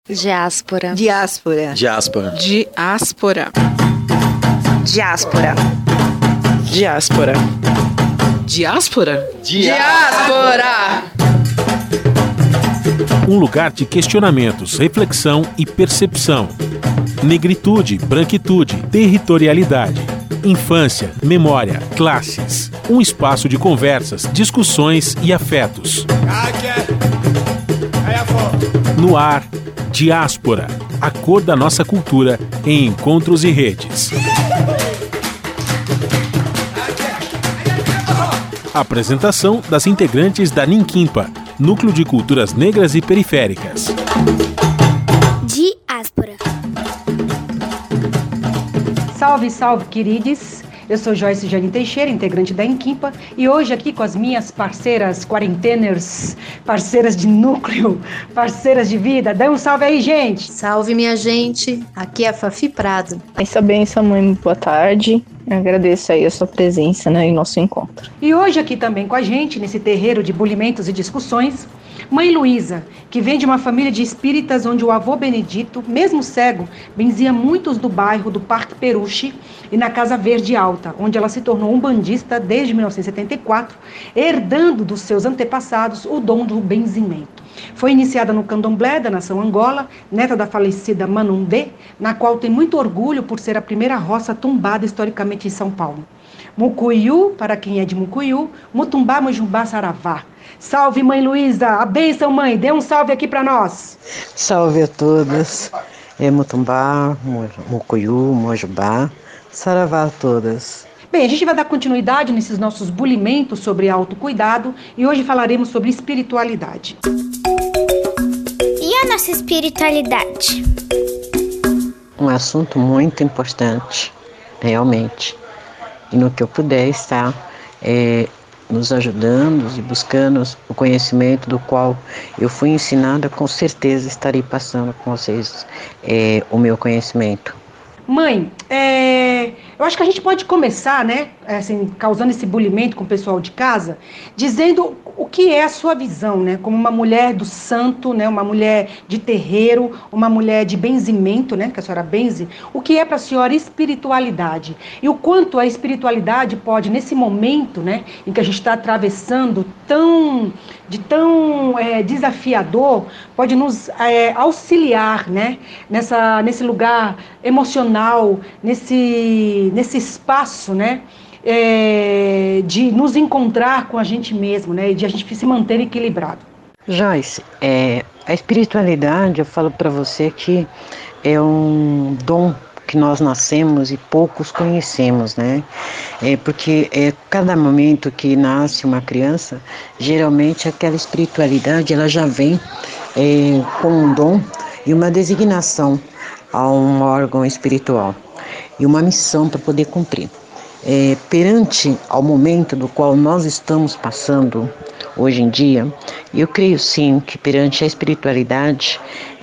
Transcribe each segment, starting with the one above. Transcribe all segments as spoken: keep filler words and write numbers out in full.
Diáspora. Diáspora. Diáspora. Diáspora. Diáspora. Diáspora. Diáspora? Diáspora! Um lugar de questionamentos, reflexão e percepção. Negritude, branquitude, territorialidade, infância, memória, classes. Um espaço de conversas, discussões e afetos. No ar, Diáspora, a cor da nossa cultura em encontros e redes. Apresentação das integrantes da Ninquimpa, Núcleo de Culturas Negras e Periféricas. Diáspora. Salve, salve, queridos! Eu sou Joyce Jane Teixeira, integrante da Ninquimpa, e hoje aqui com as minhas parceiras quarenteners, parceiras de núcleo, parceiras de vida. Dá um salve aí, gente! Salve, minha gente! Aqui é a Fafi Prado. Essa benção, mãe, boa tarde. Eu agradeço aí a sua presença, né, em nosso encontro. E hoje aqui também com a gente, nesse terreiro de bulimentos e discussões, Mãe Luísa, que vem de uma família de espíritas onde o avô Benedito, mesmo cego, benzia muitos do bairro do Parque Peruche e na Casa Verde Alta, onde ela se tornou umbandista desde mil novecentos e setenta e quatro, herdando dos seus antepassados o dom do benzimento. Foi iniciada no candomblé da nação Angola, neta da falecida Manundê, na qual tem muito orgulho por ser a primeira roça tombada historicamente em São Paulo. Mucuyu, para quem é de Mucuyu, Mutumbá, Mojumbá, Saravá. Salve, Mãe Luísa! A bênção, mãe! Dê um salve aqui para nós! Salve a todas! É Mutumbá, Mucuyu, Mojubá, Saravá a todas! Bem, a gente vai dar continuidade nesses nossos bulimentos sobre autocuidado e hoje falaremos sobre espiritualidade. E a nossa espiritualidade? Um assunto muito importante, realmente. E no que eu puder estar é, nos ajudando e buscando o conhecimento do qual eu fui ensinada, com certeza estarei passando com vocês é, o meu conhecimento. Mãe, é, eu acho que a gente pode começar, né, assim, causando esse bulimento com o pessoal de casa, dizendo o que é a sua visão, né, como uma mulher do santo, né, uma mulher de terreiro, uma mulher de benzimento, né, que a senhora benze, o que é para a senhora espiritualidade e o quanto a espiritualidade pode, nesse momento, né, em que a gente está atravessando tão, de tão é, desafiador, pode nos é, auxiliar, né, nessa, nesse lugar emocional, nesse, nesse espaço, né, é, de nos encontrar com a gente mesmo, né, e de a gente se manter equilibrado. Joyce, é, a espiritualidade, eu falo para você que é um dom que nós nascemos e poucos conhecemos, né? É porque é cada momento que nasce uma criança, geralmente aquela espiritualidade ela já vem é, com um dom e uma designação a um órgão espiritual e uma missão para poder cumprir. É, perante ao momento do qual nós estamos passando hoje em dia, eu creio sim que perante a espiritualidade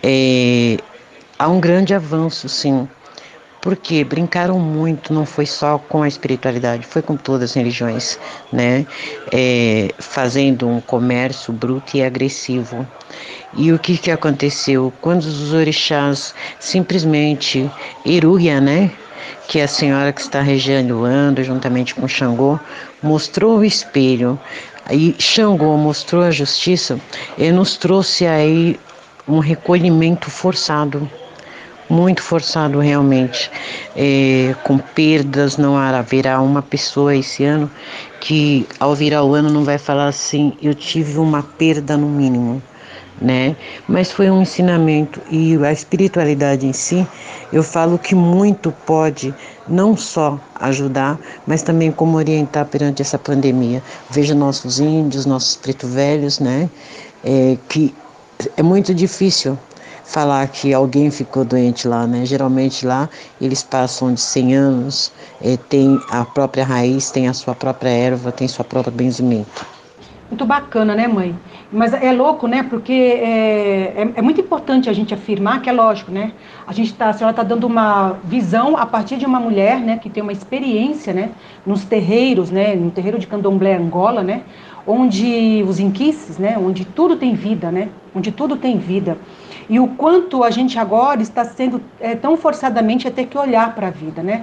é, há um grande avanço, sim, porque brincaram muito, não foi só com a espiritualidade, foi com todas as religiões, né? É, fazendo um comércio bruto e agressivo. E o que que aconteceu? Quando os orixás simplesmente, Eruia, né? Que é a senhora que está regendo o Ando, juntamente com Xangô, mostrou o espelho, aí Xangô mostrou a justiça, e nos trouxe aí um recolhimento forçado, muito forçado realmente, é, com perdas. Não haverá uma pessoa esse ano que ao virar o ano não vai falar assim, eu tive uma perda no mínimo, né? Mas foi um ensinamento, e a espiritualidade em si, eu falo que muito pode não só ajudar, mas também como orientar perante essa pandemia. Veja nossos índios, nossos preto velhos, né? É, que é muito difícil falar que alguém ficou doente lá, né? Geralmente lá eles passam de cem anos, é, tem a própria raiz, tem a sua própria erva, tem sua própria benzimento. Muito bacana, né, mãe? Mas é louco, né? Porque é, é, é muito importante a gente afirmar que é lógico, né? A gente tá, a senhora está dando uma visão a partir de uma mulher, né, que tem uma experiência, né, nos terreiros, né, no terreiro de Candomblé Angola, né, onde os inquices, né, onde tudo tem vida, né, onde tudo tem vida. E o quanto a gente agora está sendo é, tão forçadamente a ter que olhar para a vida, né?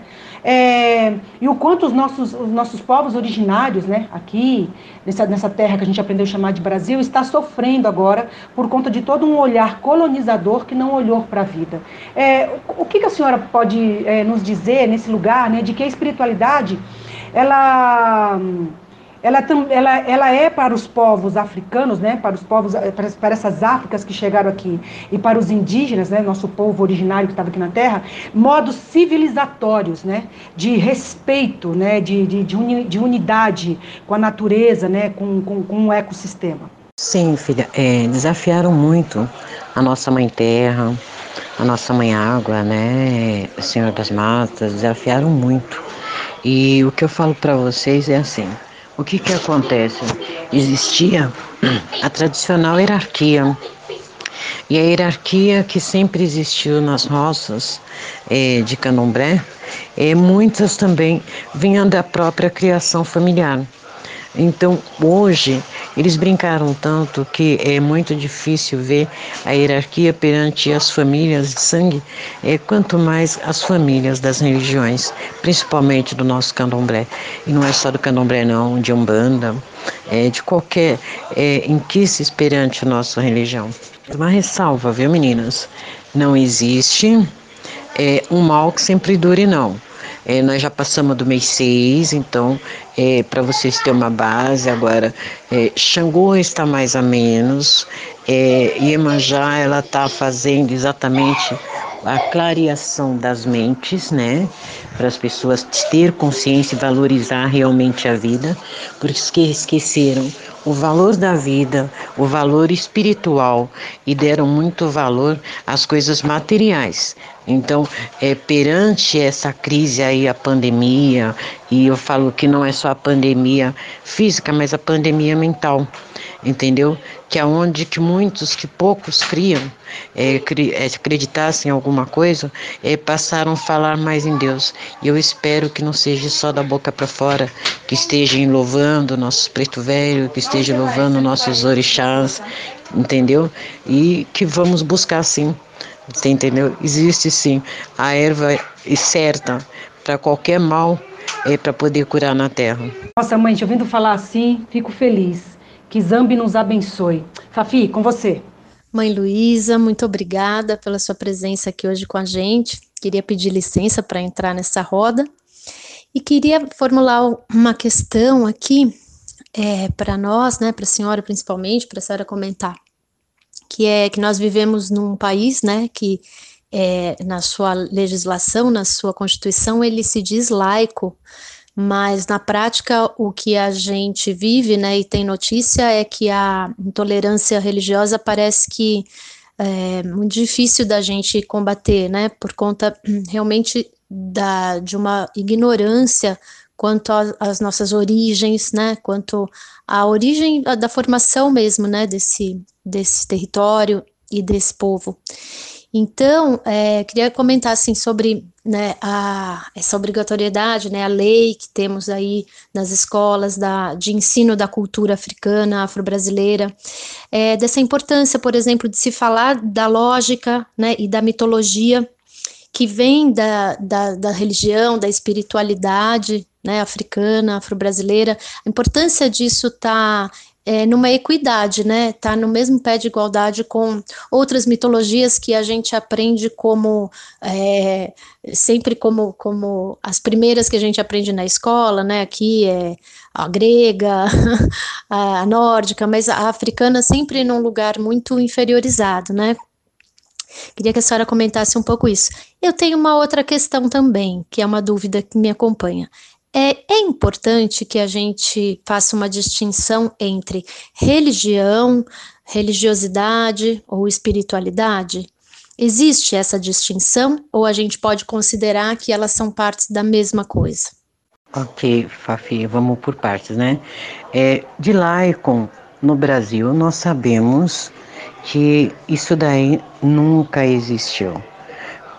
É, e o quanto os nossos, os nossos povos originários, né, aqui, nessa, nessa terra que a gente aprendeu a chamar de Brasil, está sofrendo agora por conta de todo um olhar colonizador que não olhou para a vida. É, o, o que, que a senhora pode é, nos dizer nesse lugar, né, de que a espiritualidade, ela... Ela, ela, ela é para os povos africanos, né, para os povos, para, para essas Áfricas que chegaram aqui, e para os indígenas, né, nosso povo originário que estava aqui na Terra, modos civilizatórios, né, de respeito, né, de, de, de, uni, de unidade com a natureza, né, com, com, com o ecossistema. Sim, filha, é, desafiaram muito a nossa mãe terra, a nossa mãe água, né, a Senhora das Matas, desafiaram muito. E o que eu falo para vocês é assim: o que que acontece? Existia a tradicional hierarquia, e a hierarquia que sempre existiu nas roças é, de candomblé, é, muitas também vinham da própria criação familiar. Então, hoje, eles brincaram tanto que é muito difícil ver a hierarquia perante as famílias de sangue, é, quanto mais as famílias das religiões, principalmente do nosso candomblé. E não é só do candomblé não, de umbanda, é, de qualquer é, inquices perante a nossa religião. Uma ressalva, viu, meninas? Não existe é, um mal que sempre dure, não. É, nós já passamos do mês seis, então, é, para vocês terem uma base, agora, é, Xangô está mais a menos, é, Iemanjá, ela está fazendo exatamente a clareação das mentes, né, para as pessoas ter consciência e valorizar realmente a vida, porque esqueceram o valor da vida, o valor espiritual, e deram muito valor às coisas materiais. Então, é, perante essa crise aí, a pandemia, e eu falo que não é só a pandemia física, mas a pandemia mental, entendeu? Que é onde que muitos, que poucos criam, é, cri, é, acreditassem em alguma coisa, é, passaram a falar mais em Deus. E eu espero que não seja só da boca para fora, que estejam louvando nossos preto velho, que estejam louvando nossos orixás, entendeu? E que vamos buscar sim. Você entendeu? Existe sim a erva certa para qualquer mal, é para poder curar na terra. Nossa, mãe, te ouvindo falar assim, fico feliz. Que Zambi nos abençoe. Fafi, com você. Mãe Luísa, muito obrigada pela sua presença aqui hoje com a gente. Queria pedir licença para entrar nessa roda e queria formular uma questão aqui é, para nós, né, para a senhora principalmente, para a senhora comentar. Que é que nós vivemos num país, né, que é, na sua legislação, na sua Constituição, ele se diz laico, mas na prática o que a gente vive, né, e tem notícia é que a intolerância religiosa parece que é muito difícil da gente combater, né, por conta realmente da, de uma ignorância quanto às nossas origens, né, quanto à origem da, da formação mesmo, né, desse, desse território e desse povo. Então, é, queria comentar, assim, sobre, né, a, essa obrigatoriedade, né, a lei que temos aí nas escolas da, de ensino da cultura africana, afro-brasileira, é, dessa importância, por exemplo, de se falar da lógica, né, e da mitologia que vem da, da, da religião, da espiritualidade, né, africana, afro-brasileira. A importância disso está é, numa equidade, né, tá no mesmo pé de igualdade com outras mitologias que a gente aprende como, é, sempre como, como as primeiras que a gente aprende na escola, né, aqui é a grega, a nórdica, mas a africana sempre num lugar muito inferiorizado, né. Queria que a senhora comentasse um pouco isso. Eu tenho uma outra questão também, que é uma dúvida que me acompanha. É, é importante que a gente faça uma distinção entre religião, religiosidade ou espiritualidade? Existe essa distinção ou a gente pode considerar que elas são partes da mesma coisa? Ok, Fafi, vamos por partes, né? É, de laico, no Brasil, nós sabemos que isso daí nunca existiu.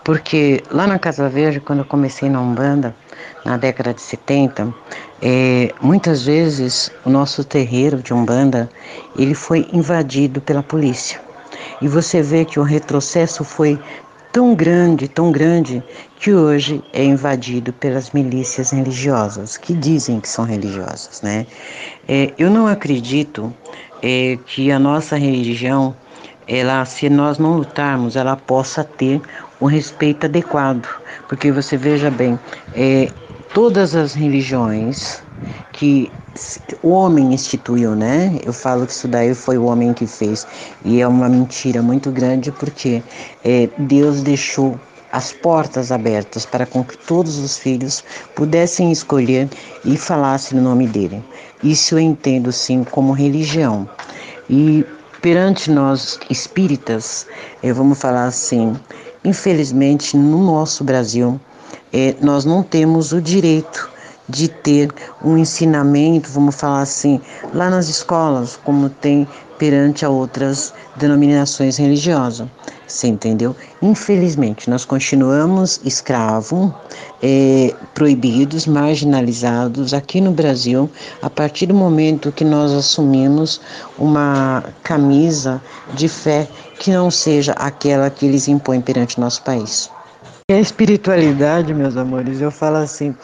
Porque lá na Casa Verde, quando eu comecei na Umbanda, na década de setenta, é, muitas vezes o nosso terreiro de Umbanda, ele foi invadido pela polícia. E você vê que o retrocesso foi tão grande, tão grande, que hoje é invadido pelas milícias religiosas, que dizem que são religiosas, né? É, eu não acredito é, que a nossa religião, ela, se nós não lutarmos, ela possa ter um respeito adequado, porque você veja bem, é, todas as religiões que o homem instituiu, né? Eu falo que isso daí foi o homem que fez, e é uma mentira muito grande, porque é, Deus deixou as portas abertas para com que todos os filhos pudessem escolher e falassem no nome dele. Isso eu entendo sim como religião. E perante nós espíritas, eh, vamos falar assim, infelizmente no nosso Brasil, eh, nós não temos o direito de ter um ensinamento, vamos falar assim, lá nas escolas, como tem perante a outras denominações religiosas. Você entendeu? Infelizmente, nós continuamos escravos, é, proibidos, marginalizados aqui no Brasil, a partir do momento que nós assumimos uma camisa de fé que não seja aquela que eles impõem perante o nosso país. E a espiritualidade, meus amores, eu falo assim,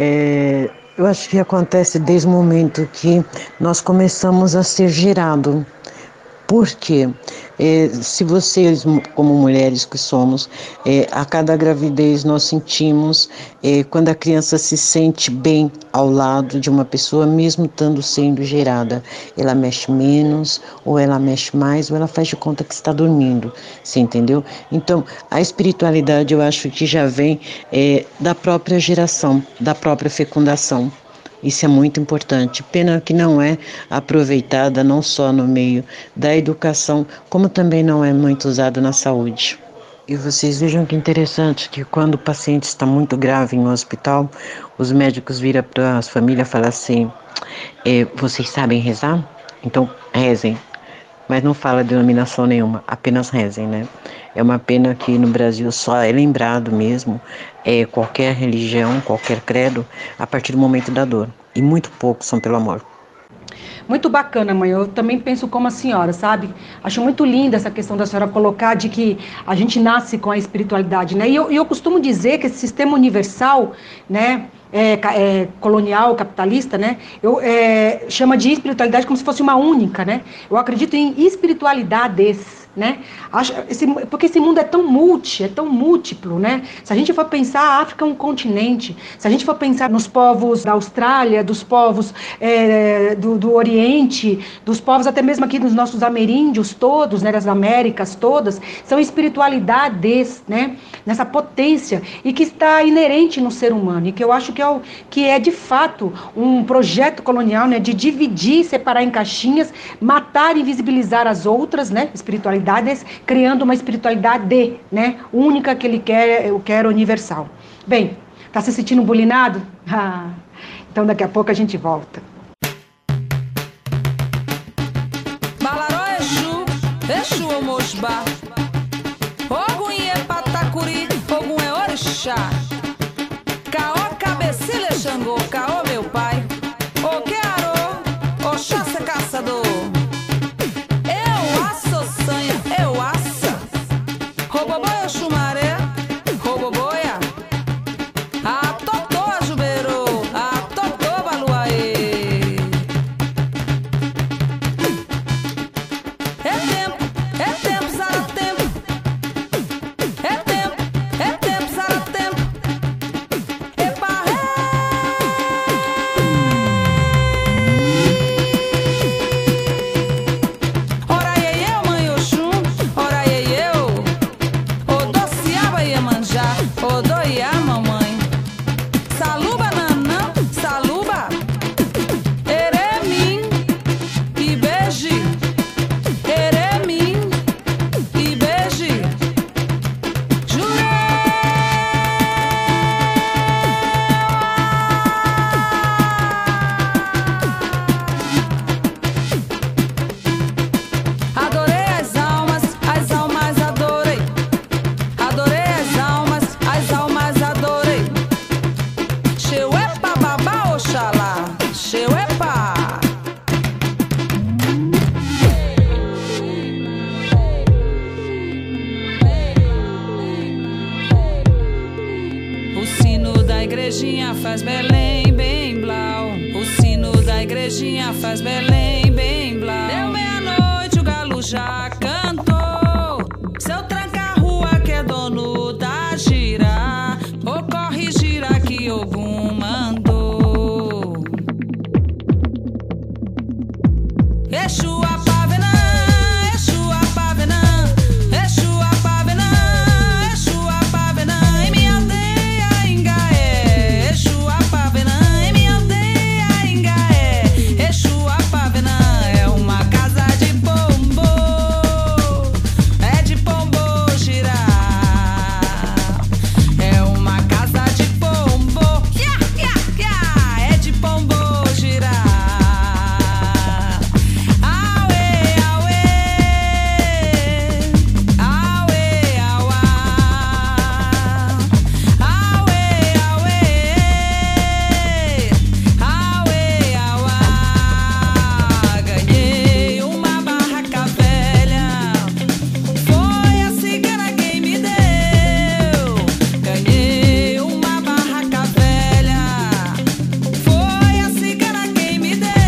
é, eu acho que acontece desde o momento que nós começamos a ser gerados. Porque é, se vocês, como mulheres que somos, é, a cada gravidez nós sentimos, é, quando a criança se sente bem ao lado de uma pessoa, mesmo estando sendo gerada, ela mexe menos, ou ela mexe mais, ou ela faz de conta que está dormindo, você entendeu? Então, a espiritualidade eu acho que já vem é, da própria geração, da própria fecundação. Isso é muito importante, pena que não é aproveitada não só no meio da educação, como também não é muito usado na saúde. E vocês vejam que interessante que quando o paciente está muito grave em um hospital, os médicos viram para as famílias e falam assim, é, vocês sabem rezar? Então rezem, mas não fala denominação nenhuma, apenas rezem, né? É uma pena que no Brasil só é lembrado mesmo é, qualquer religião, qualquer credo, a partir do momento da dor. E muito poucos são pelo amor. Muito bacana, mãe. Eu também penso como a senhora, sabe? Acho muito linda essa questão da senhora colocar de que a gente nasce com a espiritualidade, né? E eu, e eu costumo dizer que esse sistema universal, né, é, é, colonial, capitalista, né, eu, é, chama de espiritualidade como se fosse uma única, né? Eu acredito em espiritualidades, né? Acho, esse, porque esse mundo é tão multi, é tão múltiplo, né? Se a gente for pensar, a África é um continente. Se a gente for pensar nos povos da Austrália, dos povos é, do, do Oriente, dos povos até mesmo aqui dos nossos ameríndios todos, né, das Américas todas, são espiritualidades, né? Nessa potência e que está inerente no ser humano e que eu acho que é, o, que é de fato um projeto colonial, né? De dividir, separar em caixinhas, matar e invisibilizar as outras, né? Espiritualidades, criando uma espiritualidade, né, única que ele quer, eu quero universal. Bem, tá se sentindo bulinado? Ah, então daqui a pouco a gente volta. Balaró Exu, Exu Omosba, Ogum é Patacuri, Ogum é Orixá, Caó Cabecilha Xangô, Caó meu pai, Oquearô, Oxóssi Caçador. Eu aça, Roboboia Xumaré, Roboboia, a Totó Ajubeiro, a Totó Baluaê. É tempo, é tempo, Sara tempo. É tempo, é tempo, Sara tempo. É barré. Ora, iê, iê, mãe Oxum. Ora, iê, iê, o doce igrejinha faz Belém, bem blau. O sino da igrejinha faz Belém, bem blau. Deu meia-noite, o galo já cantou. Seu tranca-rua que é dono da gira, ou corre gira que Ogum mandou. Exu apavenã, Exu apavenã, Exu apavenã, Exu apavenã, em minha aldeia Ingaé. Exu apavenã, em minha aldeia Ingaé. Exu apavenã é uma casa de pombo, é de pombo girar. É uma casa de pombo, ya, ya, ya, é de pombo girar. Auê, auê, auê, auá. Auê, auê, auê, auá. Ganhei uma barraca velha, foi a cigana quem me deu. Ganhei uma barraca velha, foi a cigana quem me deu.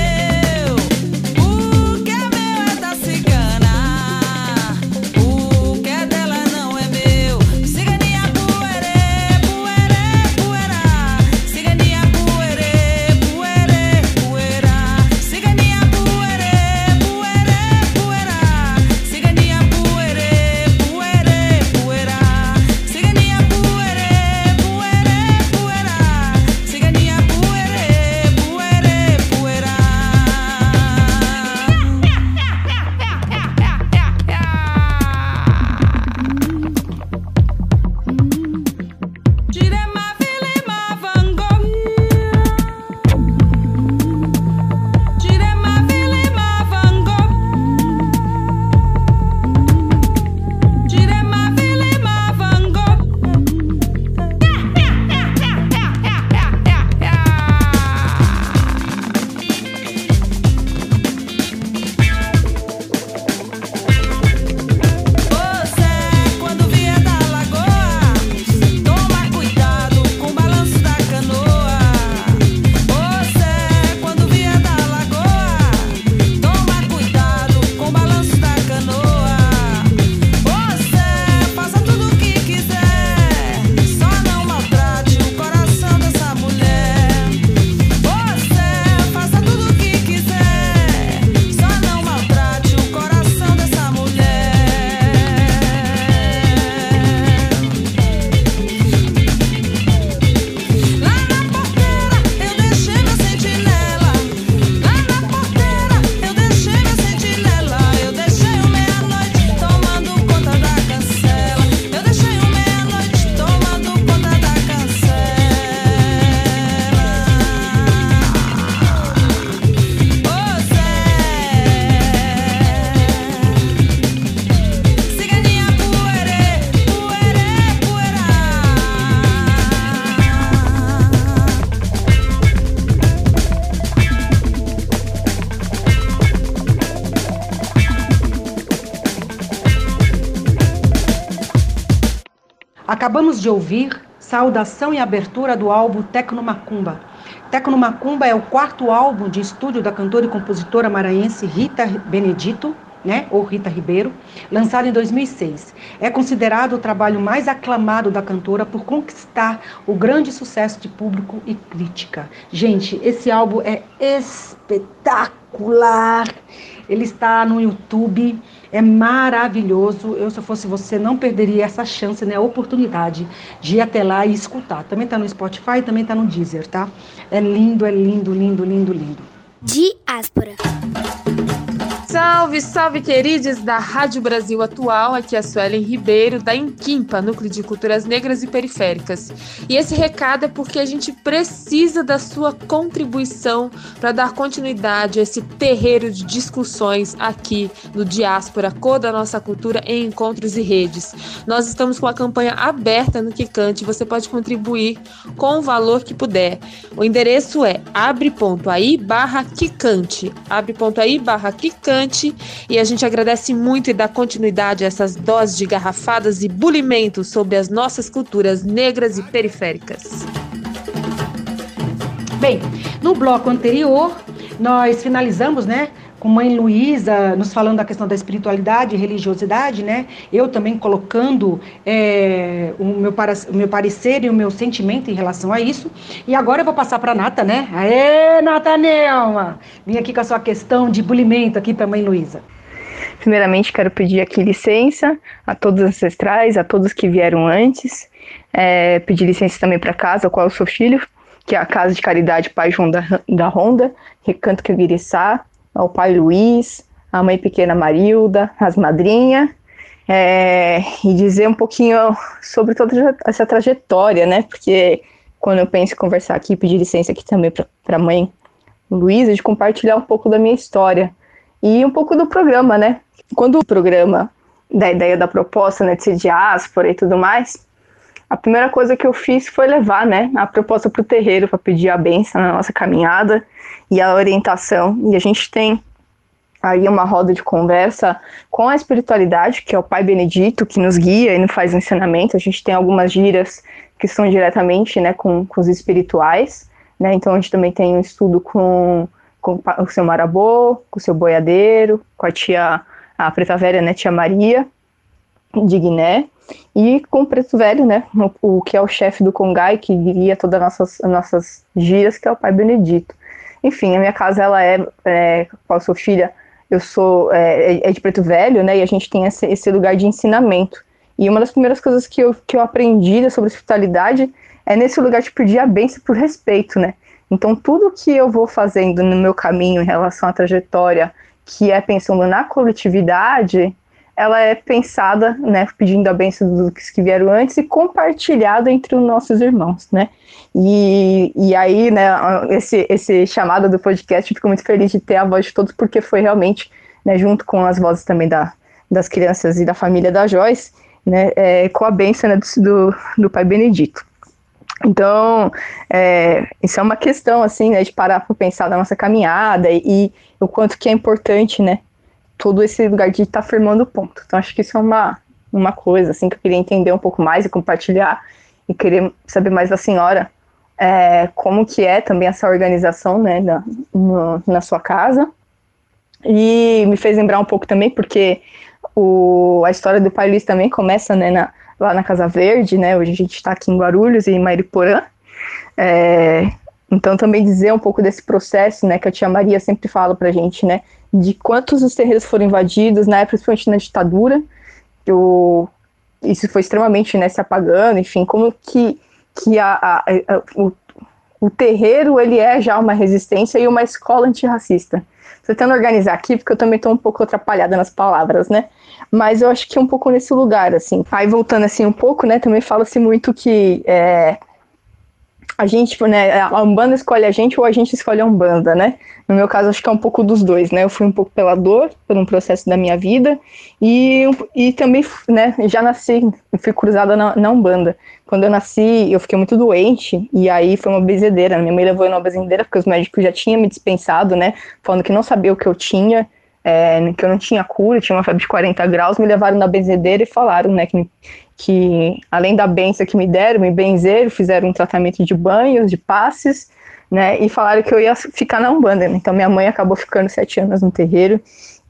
O que é meu é da cigana, o que é dela não é meu. Ciganinha puerê, puerê, puerá. Ciganinha puerê, puerê, puerá. Ciganinha puerê, puerê, puerá. Ciganinha puerê, puerê, puerá. Ciganinha puerê, puerê, puerá. Ciganinha puerê, puerê, puerá. Direma vilema vangomia, direma vilema vangomia, direma vilema Você, quando vier da lagoa, toma cuidado com o balanço da canoa. Você, quando vier da lagoa, toma cuidado com o balanço da canoa. Você, faça tudo o que quiser, só não maltrate o coração dessa mulher. Você, faça tudo o que quiser, só não maltrate o coração dessa mulher. Lá na porteira eu deixei meu sentinela. Lá na porteira eu deixei meu sentinela. Eu deixei o meia-noite tomando conta da cancela. Eu deixei o meia-noite tomando conta da cancela. Ô Zé, ciganinha puerê, puerê, puerá. Acabamos de ouvir saudação e abertura do álbum Tecno Macumba. Tecno Macumba é o quarto álbum de estúdio da cantora e compositora maranhense Rita Benedito, né, ou Rita Ribeiro, lançado em dois mil e seis. É considerado o trabalho mais aclamado da cantora por conquistar o grande sucesso de público e crítica. Gente, esse álbum é espetacular. Ele está no YouTube, é maravilhoso. Eu, se eu fosse você, não perderia essa chance, né, a oportunidade de ir até lá e escutar. Também está no Spotify, também está no Deezer, tá? É lindo, é lindo, lindo, lindo, lindo. Diáspora. Salve, salve, queridos da Rádio Brasil Atual. Aqui é a Suelen Ribeiro, da Inquimpa, Núcleo de Culturas Negras e Periféricas. E esse recado é porque a gente precisa da sua contribuição para dar continuidade a esse terreiro de discussões aqui no Diáspora, Cor da Nossa Cultura em Encontros e Redes. Nós estamos com a campanha aberta no Quicante. Você pode contribuir com o valor que puder. O endereço é abre.ai barra Quicante. Abre.ai barra Quicante. E a gente agradece muito e dá continuidade a essas doses de garrafadas e bulimento sobre as nossas culturas negras e periféricas. Bem, no bloco anterior, nós finalizamos, né, com Mãe Luísa, nos falando da questão da espiritualidade e religiosidade, né? Eu também colocando é, o, meu para, o meu parecer e o meu sentimento em relação a isso. E agora eu vou passar para a Nata, né? Aê, Nata Nelma! Vim aqui com a sua questão de bulimento aqui para Mãe Luísa. Primeiramente, quero pedir aqui licença a todos os ancestrais, a todos que vieram antes. É, pedir licença também para casa, ao qual eu sou filho, que é a Casa de Caridade Pai João da, da Ronda, Recanto Queguiriçá, ao pai Luiz, a mãe pequena Marilda, as madrinhas, é, e dizer um pouquinho sobre toda essa trajetória, né? Porque quando eu penso em conversar aqui, pedir licença aqui também para a mãe Luísa, de compartilhar um pouco da minha história e um pouco do programa, né? Quando o programa, da ideia da proposta, né, de ser diáspora e tudo mais, a primeira coisa que eu fiz foi levar, né, a proposta para o terreiro para pedir a bênção na nossa caminhada e a orientação. E a gente tem aí uma roda de conversa com a espiritualidade, que é o Pai Benedito, que nos guia e nos faz ensinamento. A gente tem algumas gírias que são diretamente, né, com, com os espirituais, né? Então a gente também tem um estudo com, com o seu Marabô, com o seu boiadeiro, com a tia, a Preta Velha, né, tia Maria, de Guiné. E com o Preto Velho, né, o, o que é o chefe do Congai, que guia todas as nossas, as nossas gírias, que é o Pai Benedito. Enfim, a minha casa, ela é, é qual eu sou filha, eu sou, é, é de Preto Velho, né, e a gente tem esse, esse lugar de ensinamento. E uma das primeiras coisas que eu, que eu aprendi sobre hospitalidade é nesse lugar de pedir a bênção por respeito, né. Então, tudo que eu vou fazendo no meu caminho em relação à trajetória, que é pensando na coletividade, ela é pensada, né, pedindo a bênção dos que vieram antes e compartilhada entre os nossos irmãos, né, e, e aí, né, esse, esse chamado do podcast, eu fico muito feliz de ter a voz de todos, porque foi realmente, né, junto com as vozes também da, das crianças e da família da Joyce, né, é, com a bênção, né, do, do Pai Benedito. Então, é, isso é uma questão, assim, né, de parar para pensar na nossa caminhada e, e o quanto que é importante, né, todo esse lugar de estar tá firmando o ponto. Então, acho que isso é uma, uma coisa, assim, que eu queria entender um pouco mais e compartilhar, e querer saber mais da senhora, é, como que é também essa organização, né, na, no, na sua casa. E me fez lembrar um pouco também, porque o, a história do Pai Luiz também começa, né, na, lá na Casa Verde, né, hoje a gente está aqui em Guarulhos e em Mariporã. É, então, também dizer um pouco desse processo, né, que a tia Maria sempre fala pra gente, né, de quantos os terreiros foram invadidos, né, principalmente na ditadura, o, isso foi extremamente, né, se apagando, enfim, como que, que a, a, a, o, o terreiro, ele é já uma resistência e uma escola antirracista. Tô tentando organizar aqui, porque eu também tô um pouco atrapalhada nas palavras, né, mas eu acho que é um pouco nesse lugar, assim. Aí, voltando assim um pouco, né, também fala-se muito que é, a gente, né, a Umbanda escolhe a gente ou a gente escolhe a Umbanda, né? No meu caso, acho que é um pouco dos dois, né? Eu fui um pouco pela dor, por um processo da minha vida, e, e também, né, já nasci, fui cruzada na, na Umbanda. Quando eu nasci, eu fiquei muito doente, e aí foi uma benzedeira. Minha mãe levou eu numa benzedeira, porque os médicos já tinham me dispensado, né? Falando que não sabia o que eu tinha, é, que eu não tinha cura, tinha uma febre de quarenta graus, me levaram na benzedeira e falaram, né, que me, que além da benção que me deram, me benzeram, fizeram um tratamento de banhos, de passes, né, e falaram que eu ia ficar na Umbanda. Então minha mãe acabou ficando sete anos no terreiro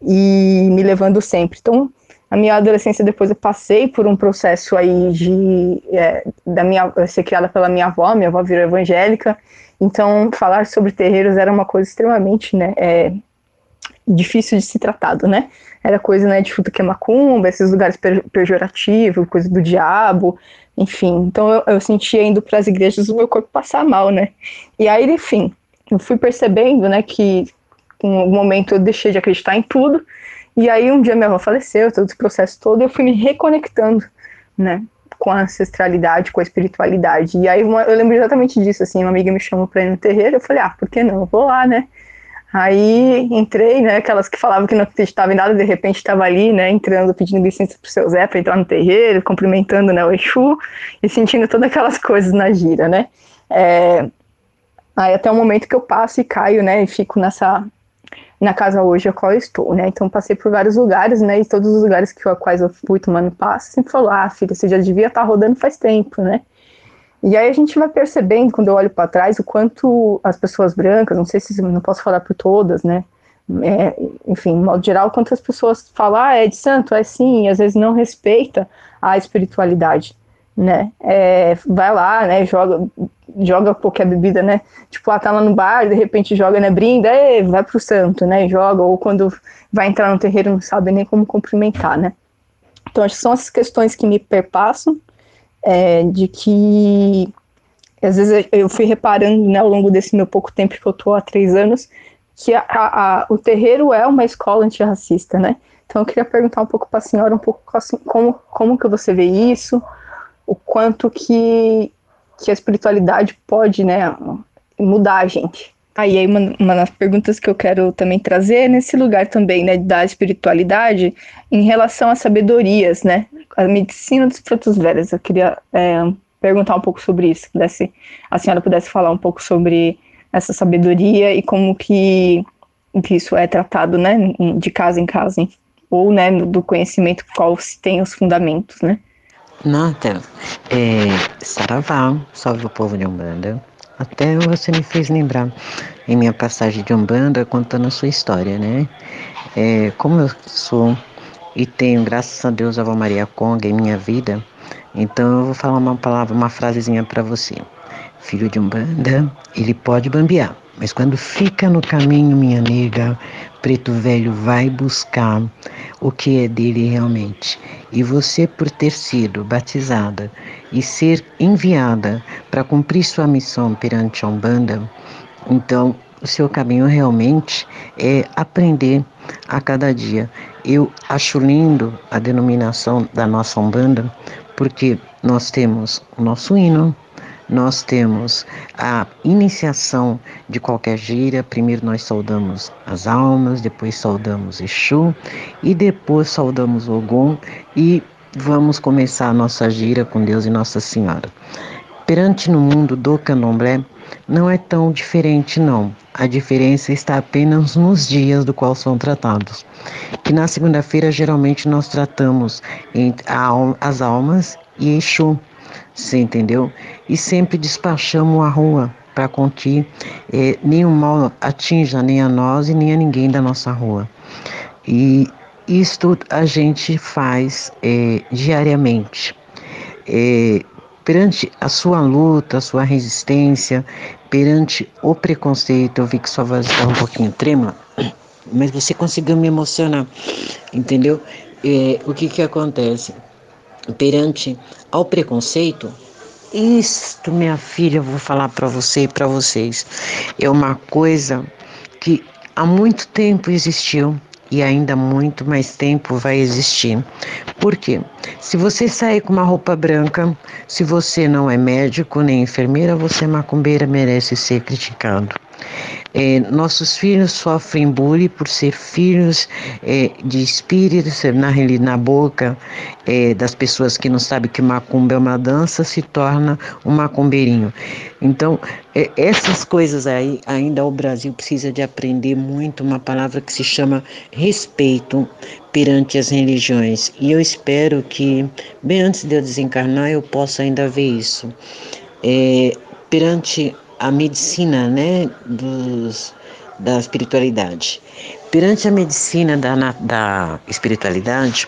e me levando sempre. Então a minha adolescência depois eu passei por um processo aí de é, da minha, ser criada pela minha avó, minha avó virou evangélica, então falar sobre terreiros era uma coisa extremamente, né, é, difícil de ser tratado, né? Era coisa, né, de fruta que é macumba, esses lugares pejorativos, coisa do diabo, enfim. Então eu, eu sentia indo para as igrejas o meu corpo passar mal, né? E aí, enfim, eu fui percebendo, né, que em algum momento eu deixei de acreditar em tudo, e aí um dia minha avó faleceu, todo esse processo todo, eu fui me reconectando, né, com a ancestralidade, com a espiritualidade. E aí uma, eu lembro exatamente disso, assim, uma amiga me chamou para ir no terreiro, eu falei, ah, por que não? Eu vou lá, né? Aí entrei, né, aquelas que falavam que não acreditavam em nada, de repente estava ali, né, entrando, pedindo licença pro seu Zé para entrar no terreiro, cumprimentando, né, o Exu, e sentindo todas aquelas coisas na gira, né. É, aí até o momento que eu passo e caio, né, e fico nessa, na casa hoje a qual eu estou, né, então passei por vários lugares, né, e todos os lugares que eu, a quais eu fui tomando passo, sempre falou, ah, filha, você já devia estar rodando faz tempo, né. E aí a gente vai percebendo, quando eu olho para trás, o quanto as pessoas brancas, não sei se não posso falar por todas, né? É, enfim, de modo geral, quanto as pessoas falam, ah, é de santo, é sim, e às vezes não respeita a espiritualidade, né? É, vai lá, né? Joga, joga qualquer bebida, né? Tipo, ah, tá lá no bar, de repente joga, né? Brinda, é, vai pro santo, né? Joga, ou quando vai entrar no terreiro não sabe nem como cumprimentar, né? Então, acho que são essas questões que me perpassam. É, de que às vezes eu fui reparando, né, ao longo desse meu pouco tempo que eu estou há três anos, que a, a, o terreiro é uma escola antirracista, né? Então eu queria perguntar um pouco para a senhora, um pouco assim, como, como que você vê isso, o quanto que, que a espiritualidade pode, né, mudar a gente. Aí, aí uma, uma das perguntas que eu quero também trazer é nesse lugar também, né, da espiritualidade em relação às sabedorias, né, a medicina dos pretos velhos. Eu queria é, perguntar um pouco sobre isso, que pudesse, a senhora pudesse falar um pouco sobre essa sabedoria e como que, que isso é tratado, né, de casa em casa, ou, né, do conhecimento qual se tem os fundamentos, né. Nata, é, saravá, salve o povo de Umbanda. Até você me fez lembrar em minha passagem de Umbanda, contando a sua história, né? É, como eu sou e tenho, graças a Deus, a Avó Maria Conga em minha vida, então eu vou falar uma palavra, uma frasezinha para você. Filho de Umbanda, ele pode bambear, mas quando fica no caminho, minha nega, preto velho vai buscar o que é dele realmente. E você, por ter sido batizada e ser enviada para cumprir sua missão perante a Umbanda, então o seu caminho realmente é aprender a cada dia. Eu acho lindo a denominação da nossa Umbanda, porque nós temos o nosso hino, nós temos a iniciação de qualquer gira. Primeiro nós saudamos as almas, depois saudamos Exu e depois saudamos Ogum e vamos começar a nossa gira com Deus e Nossa Senhora. Perante no mundo do candomblé não é tão diferente não. A diferença está apenas nos dias do qual são tratados. Que na segunda-feira geralmente nós tratamos as almas e Exu. Você entendeu? E sempre despachamos a rua para que eh, nenhum mal atinja nem a nós e nem a ninguém da nossa rua. E isto a gente faz eh, diariamente. Eh, perante a sua luta, a sua resistência, perante o preconceito, eu vi que sua voz estava um pouquinho trêmula, mas você conseguiu me emocionar, entendeu? Eh, o que que acontece? Perante ao preconceito, isto, minha filha, eu vou falar para você e para vocês, é uma coisa que há muito tempo existiu e ainda muito mais tempo vai existir. Por quê? Se você sair com uma roupa branca, se você não é médico nem enfermeira, você é macumbeira, merece ser criticado. É, nossos filhos sofrem bullying por ser filhos é, de espíritos, na, na boca é, das pessoas que não sabem que macumba é uma dança, se torna um macumbeirinho. Então, é, essas coisas aí, ainda o Brasil precisa de aprender muito uma palavra que se chama respeito perante as religiões. E eu espero que, bem antes de eu desencarnar, eu possa ainda ver isso. É, perante a medicina, né, dos, da espiritualidade. Perante a medicina da, da espiritualidade,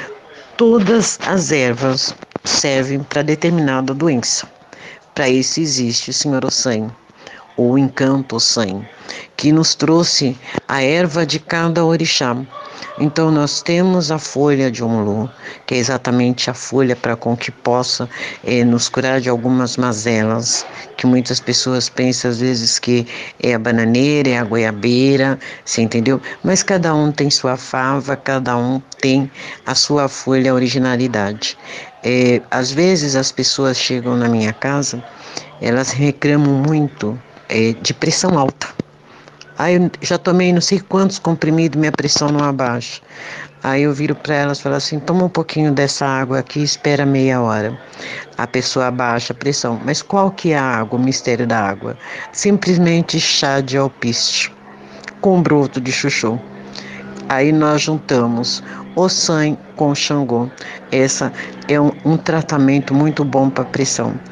todas as ervas servem para determinada doença. Para isso existe o Senhor Ossan, ou Encanto Ossan, que nos trouxe a erva de cada orixá. Então nós temos a folha de Omulu, que é exatamente a folha para com que possa é, nos curar de algumas mazelas, que muitas pessoas pensam às vezes que é a bananeira, é a goiabeira, você entendeu? Mas cada um tem sua fava, cada um tem a sua folha, a originalidade. É, às vezes as pessoas chegam na minha casa, elas reclamam muito é, de pressão alta. Aí eu já tomei não sei quantos comprimidos, minha pressão não abaixa. Aí eu viro para elas e falo assim, toma um pouquinho dessa água aqui e espera meia hora. A pessoa abaixa a pressão. Mas qual que é a água, o mistério da água? Simplesmente chá de alpiste com broto de chuchu. Aí nós juntamos Ossan com Xangô. Essa é um, um tratamento muito bom para pressão.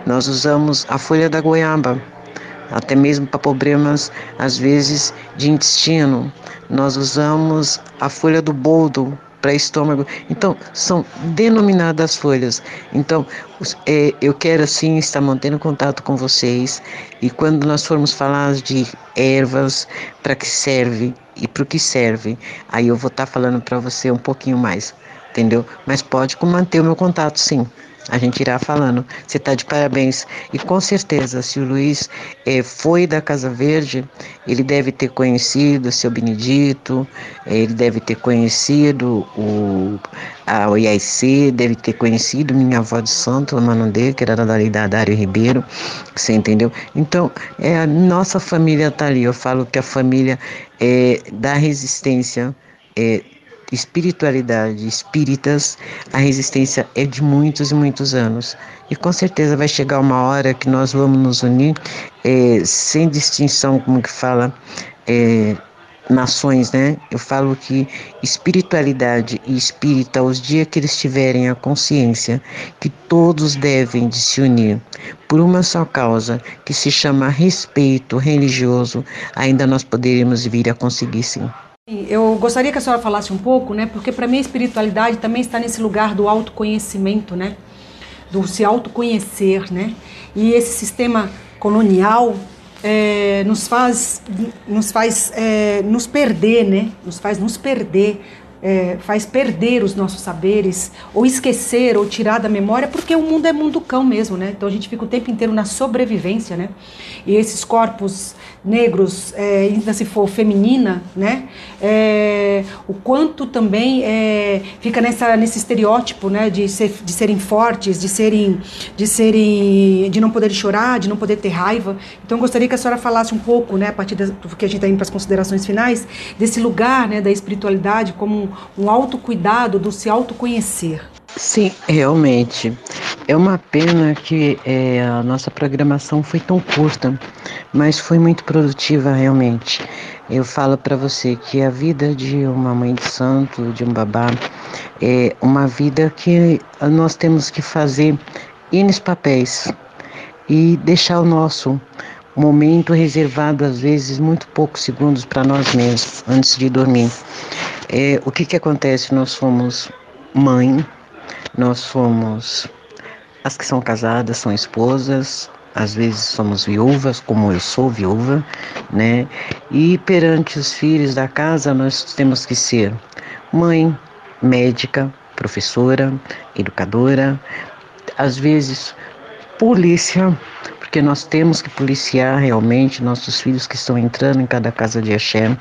Nós usamos a folha da goiaba, até mesmo para problemas, às vezes, de intestino. Nós usamos a folha do boldo para estômago. Então, são denominadas folhas. Então, é, eu quero, sim, estar mantendo contato com vocês. E quando nós formos falar de ervas, para que serve e para o que serve, aí eu vou estar falando para você um pouquinho mais, entendeu? Mas pode manter o meu contato, sim. A gente irá falando. Você está de parabéns. E com certeza, se o Luiz eh, foi da Casa Verde, ele deve ter conhecido o seu Benedito, eh, ele deve ter conhecido o, a, o I A C, deve ter conhecido minha avó de santo, a Manandê, que era da da Dário Ribeiro, você entendeu? Então, é, a nossa família está ali. Eu falo que a família é, da resistência, é, espiritualidade, espíritas, a resistência é de muitos e muitos anos. E com certeza vai chegar uma hora que nós vamos nos unir, é, sem distinção, como que fala, é, nações, né? Eu falo que espiritualidade e espírita, os dias que eles tiverem a consciência que todos devem de se unir por uma só causa, que se chama respeito religioso, ainda nós poderíamos vir a conseguir, sim. Eu gostaria que a senhora falasse um pouco, né? Porque para mim a espiritualidade também está nesse lugar do autoconhecimento, né? Do se autoconhecer, né? E esse sistema colonial é, nos faz, nos faz é, nos perder, né? Nos faz nos perder, é, faz perder os nossos saberes, ou esquecer, ou tirar da memória, porque o mundo é mundo cão mesmo, né? Então a gente fica o tempo inteiro na sobrevivência, né? E esses corpos negros, é, ainda se for feminina, né? É, o quanto também é, fica nessa, nesse estereótipo, né? De, ser, de serem fortes, de serem, de serem, de não poder chorar, de não poder ter raiva. Então eu gostaria que a senhora falasse um pouco, né? A partir da, porque a gente está indo para as considerações finais, desse lugar, né? Da espiritualidade como um, um autocuidado, do se autoconhecer. Sim, realmente. É uma pena que é, a nossa programação foi tão curta, mas foi muito produtiva realmente. Eu falo para você que a vida de uma mãe de santo, de um babá, é uma vida que nós temos que fazer N papéis e deixar o nosso momento reservado, às vezes, muito poucos segundos para nós mesmos, antes de dormir. É, o que que acontece? Nós somos mãe, nós somos... As que são casadas são esposas, às vezes somos viúvas, como eu sou viúva, né? E perante os filhos da casa nós temos que ser mãe, médica, professora, educadora, às vezes polícia, porque nós temos que policiar realmente nossos filhos que estão entrando em cada casa de axé.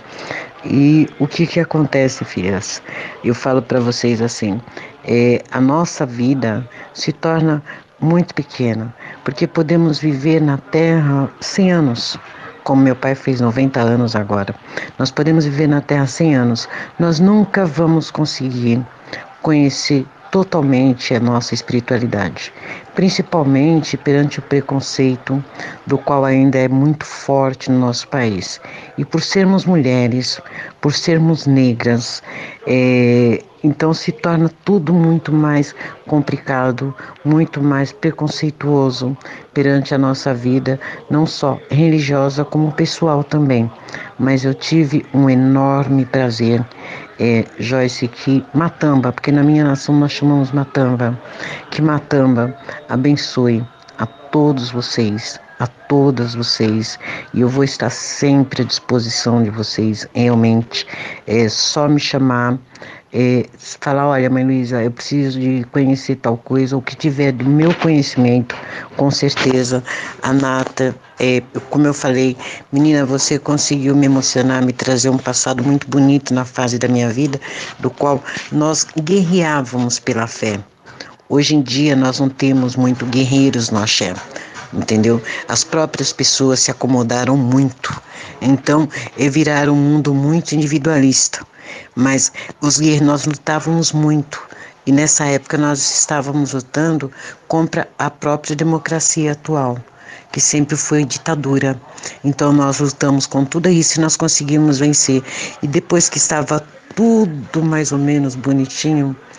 E o que que acontece, filhas? Eu falo para vocês assim, é, a nossa vida se torna muito pequena, porque podemos viver na Terra cem anos, como meu pai fez noventa anos agora. Nós podemos viver na Terra cem anos, nós nunca vamos conseguir conhecer totalmente a nossa espiritualidade, principalmente perante o preconceito do qual ainda é muito forte no nosso país. E por sermos mulheres, por sermos negras, é, então se torna tudo muito mais complicado, muito mais preconceituoso perante a nossa vida, não só religiosa como pessoal também. Mas eu tive um enorme prazer, é, Joyce, que Matamba, porque na minha nação nós chamamos Matamba, que Matamba abençoe a todos vocês, a todas vocês, e eu vou estar sempre à disposição de vocês, realmente. É só me chamar, é, falar, olha, mãe Luísa, eu preciso de conhecer tal coisa, o que tiver do meu conhecimento, com certeza. A Nata, é, como eu falei, menina, você conseguiu me emocionar, me trazer um passado muito bonito na fase da minha vida, do qual nós guerreávamos pela fé. Hoje em dia nós não temos muito guerreiros no axé, entendeu? As próprias pessoas se acomodaram muito, então viraram um mundo muito individualista. Mas os guerreiros, nós lutávamos muito, e nessa época nós estávamos lutando contra a própria democracia atual, que sempre foi ditadura. Então nós lutamos com tudo isso e nós conseguimos vencer. E depois que estava tudo mais ou menos bonitinho,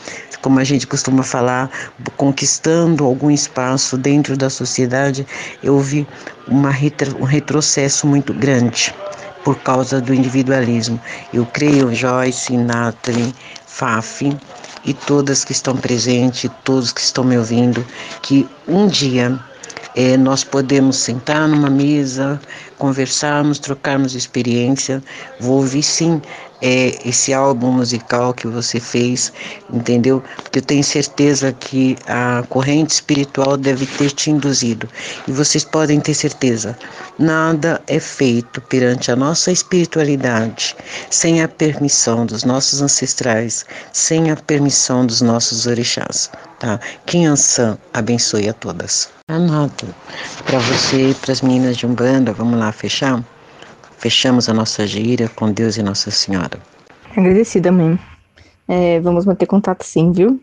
como a gente costuma falar, conquistando algum espaço dentro da sociedade, houve uma retro, um retrocesso muito grande por causa do individualismo. Eu creio, Joyce, Nathalie, Fafi e todas que estão presentes, todos que estão me ouvindo, que um dia é, nós podemos sentar numa mesa, conversarmos, trocarmos experiência. Vou ouvir sim é, esse álbum musical que você fez, entendeu? Porque eu tenho certeza que a corrente espiritual deve ter te induzido. E vocês podem ter certeza, nada é feito perante a nossa espiritualidade sem a permissão dos nossos ancestrais, sem a permissão dos nossos orixás, tá? Que Ansan abençoe a todas. Anota, para você e para as meninas de Umbanda, vamos lá fechar? Fechamos a nossa gira com Deus e Nossa Senhora. Agradecida, mãe. É, vamos manter contato sim, viu?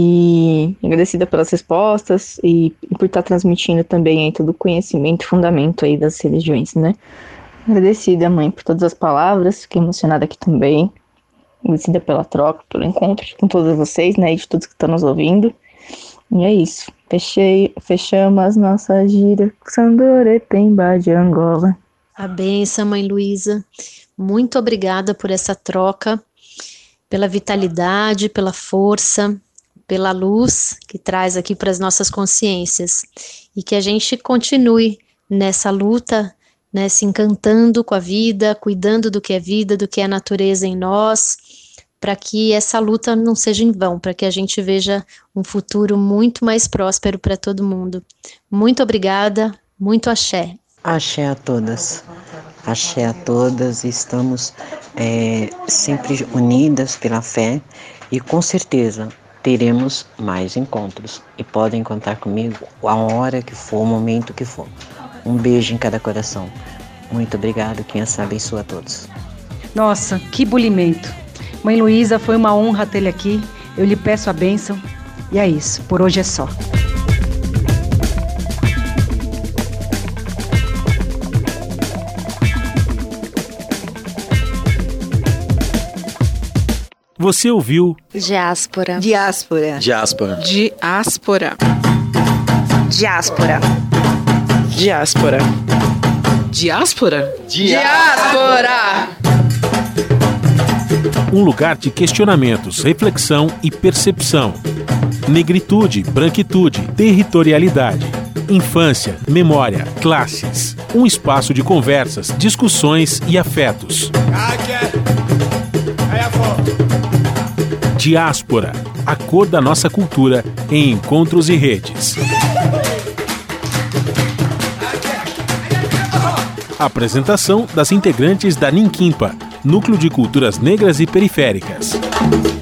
E agradecida pelas respostas e, e por estar transmitindo também aí todo o conhecimento e fundamento aí das religiões, né? Agradecida, mãe, por todas as palavras. Fiquei emocionada aqui também. Agradecida pela troca, pelo encontro com todos vocês, né? E de todos que estão nos ouvindo. E é isso. Fechei, fechamos as nossas giras com Sandore Pemba de Angola. A benção, mãe Luísa. Muito obrigada por essa troca, pela vitalidade, pela força, pela luz que traz aqui para as nossas consciências. E que a gente continue nessa luta, né, se encantando com a vida, cuidando do que é vida, do que é natureza em nós, para que essa luta não seja em vão, para que a gente veja um futuro muito mais próspero para todo mundo. Muito obrigada, muito axé. Axé a todas, axé a todas, estamos é, sempre unidas pela fé e com certeza teremos mais encontros e podem contar comigo a hora que for, o momento que for. Um beijo em cada coração. Muito obrigado, que Ansan abençoe a todos. Nossa, que bulimento. Mãe Luísa, foi uma honra tê-la aqui, eu lhe peço a bênção e é isso, por hoje é só. Você ouviu Diáspora. Diáspora. Diáspora. Diáspora. Diáspora. Diáspora. Diáspora? Diáspora! Um lugar de questionamentos, reflexão e percepção. Negritude, branquitude, territorialidade. Infância, memória, classes. Um espaço de conversas, discussões e afetos. Diáspora, a cor da nossa cultura em encontros e redes. Apresentação das integrantes da Ninquimpa, Núcleo de Culturas Negras e Periféricas.